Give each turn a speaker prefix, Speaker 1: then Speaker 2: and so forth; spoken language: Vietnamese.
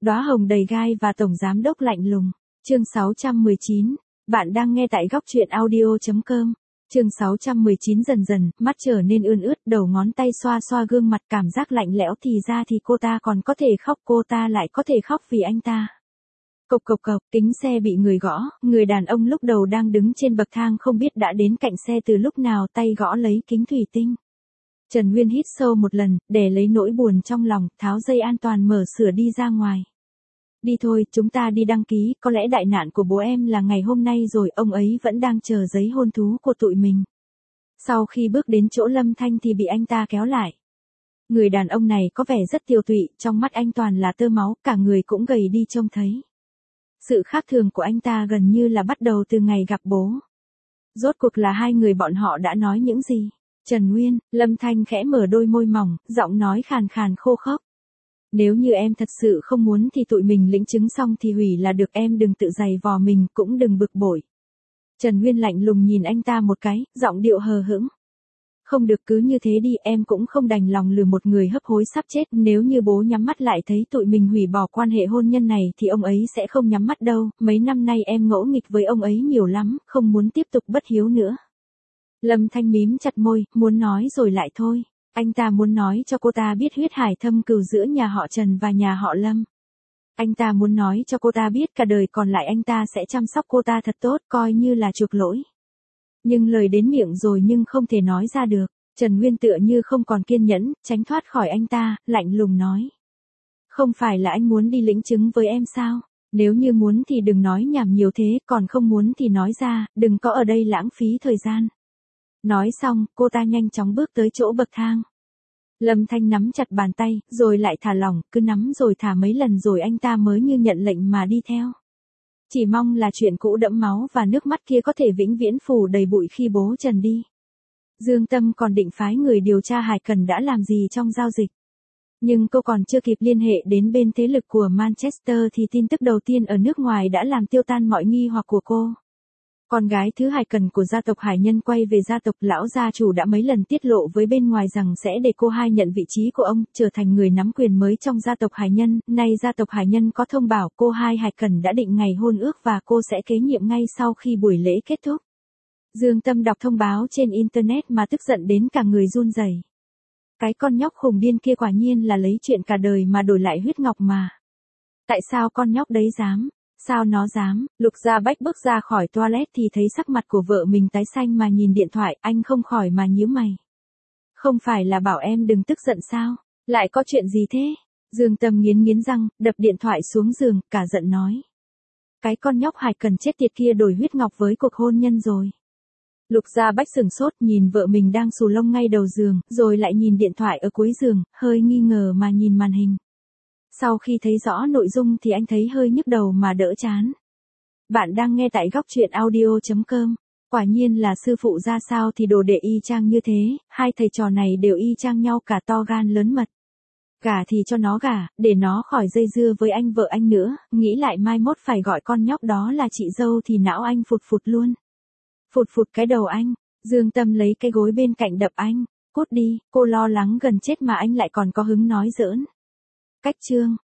Speaker 1: Đóa hồng đầy gai và tổng giám đốc lạnh lùng. Chương 619. Bạn đang nghe tại góc truyện audio.com. Chương 619 dần dần, mắt trở nên ươn ướt, đầu ngón tay xoa xoa gương mặt cảm giác lạnh lẽo thì ra thì cô ta còn có thể khóc, cô ta lại có thể khóc vì anh ta. Cộc cộc cộc, kính xe bị người gõ, người đàn ông lúc đầu đang đứng trên bậc thang không biết đã đến cạnh xe từ lúc nào, tay gõ lấy kính thủy tinh. Trần Nguyên hít sâu một lần, để lấy nỗi buồn trong lòng, tháo dây an toàn mở cửa đi ra ngoài. Đi thôi, chúng ta đi đăng ký, có lẽ đại nạn của bố em là ngày hôm nay rồi, ông ấy vẫn đang chờ giấy hôn thú của tụi mình. Sau khi bước đến chỗ Lâm Thanh thì bị anh ta kéo lại. Người đàn ông này có vẻ rất tiều tụy, trong mắt anh toàn là tơ máu, cả người cũng gầy đi trông thấy. Sự khác thường của anh ta gần như là bắt đầu từ ngày gặp bố. Rốt cuộc là hai người bọn họ đã nói những gì? Trần Nguyên, Lâm Thanh khẽ mở đôi môi mỏng, giọng nói khàn khàn khô khốc. Nếu như em thật sự không muốn thì tụi mình lĩnh chứng xong thì hủy là được, em đừng tự giày vò mình, cũng đừng bực bội. Trần Nguyên lạnh lùng nhìn anh ta một cái, giọng điệu hờ hững. Không được, cứ như thế đi, em cũng không đành lòng lừa một người hấp hối sắp chết, nếu như bố nhắm mắt lại thấy tụi mình hủy bỏ quan hệ hôn nhân này thì ông ấy sẽ không nhắm mắt đâu, mấy năm nay em ngỗ nghịch với ông ấy nhiều lắm, không muốn tiếp tục bất hiếu nữa. Lâm Thanh mím chặt môi, muốn nói rồi lại thôi. Anh ta muốn nói cho cô ta biết huyết hải thâm cừu giữa nhà họ Trần và nhà họ Lâm. Anh ta muốn nói cho cô ta biết cả đời còn lại anh ta sẽ chăm sóc cô ta thật tốt, coi như là chuộc lỗi. Nhưng lời đến miệng rồi nhưng không thể nói ra được. Trần Nguyên tựa như không còn kiên nhẫn, tránh thoát khỏi anh ta, lạnh lùng nói. Không phải là anh muốn đi lĩnh chứng với em sao? Nếu như muốn thì đừng nói nhảm nhiều thế, còn không muốn thì nói ra, đừng có ở đây lãng phí thời gian. Nói xong, cô ta nhanh chóng bước tới chỗ bậc thang. Lâm Thanh nắm chặt bàn tay, rồi lại thả lỏng, cứ nắm rồi thả mấy lần rồi anh ta mới như nhận lệnh mà đi theo. Chỉ mong là chuyện cũ đẫm máu và nước mắt kia có thể vĩnh viễn phủ đầy bụi khi bố Trần đi. Dương Tâm còn định phái người điều tra Hải Cần đã làm gì trong giao dịch. Nhưng cô còn chưa kịp liên hệ đến bên thế lực của Manchester thì tin tức đầu tiên ở nước ngoài đã làm tiêu tan mọi nghi hoặc của cô. Con gái thứ Hải Cần của gia tộc Hải Nhân quay về gia tộc, lão gia chủ đã mấy lần tiết lộ với bên ngoài rằng sẽ để cô hai nhận vị trí của ông, trở thành người nắm quyền mới trong gia tộc Hải Nhân. Nay gia tộc Hải Nhân có thông báo cô hai Hải Cần đã định ngày hôn ước và cô sẽ kế nhiệm ngay sau khi buổi lễ kết thúc. Dương Tâm đọc thông báo trên internet mà tức giận đến cả người run rẩy. Cái con nhóc khùng điên kia quả nhiên là lấy chuyện cả đời mà đổi lại huyết ngọc mà. Tại sao con nhóc đấy dám? Sao nó dám? Lục Gia Bách bước ra khỏi toilet thì thấy sắc mặt của vợ mình tái xanh mà nhìn điện thoại, anh không khỏi mà nhíu mày. Không phải là bảo em đừng tức giận sao? Lại có chuyện gì thế? Dương Tâm nghiến răng, đập điện thoại xuống giường, cả giận nói. Cái con nhóc Hải Cần chết tiệt kia đổi huyết ngọc với cuộc hôn nhân rồi. Lục Gia Bách sửng sốt nhìn vợ mình đang xù lông ngay đầu giường, rồi lại nhìn điện thoại ở cuối giường, hơi nghi ngờ mà nhìn màn hình. Sau khi thấy rõ nội dung thì anh thấy hơi nhức đầu mà đỡ chán. Bạn đang nghe tại góc truyện audio.com. Quả nhiên là sư phụ ra sao thì đồ đệ y chang như thế, hai thầy trò này đều y chang nhau cả to gan lớn mật. Gả thì cho nó gả, để nó khỏi dây dưa với anh vợ anh nữa, nghĩ lại mai mốt phải gọi con nhóc đó là chị dâu thì não anh phụt phụt luôn. Phụt phụt cái đầu anh. Dương Tâm lấy cái gối bên cạnh đập anh. Cút đi, cô lo lắng gần chết mà anh lại còn có hứng nói giỡn. Cách chương.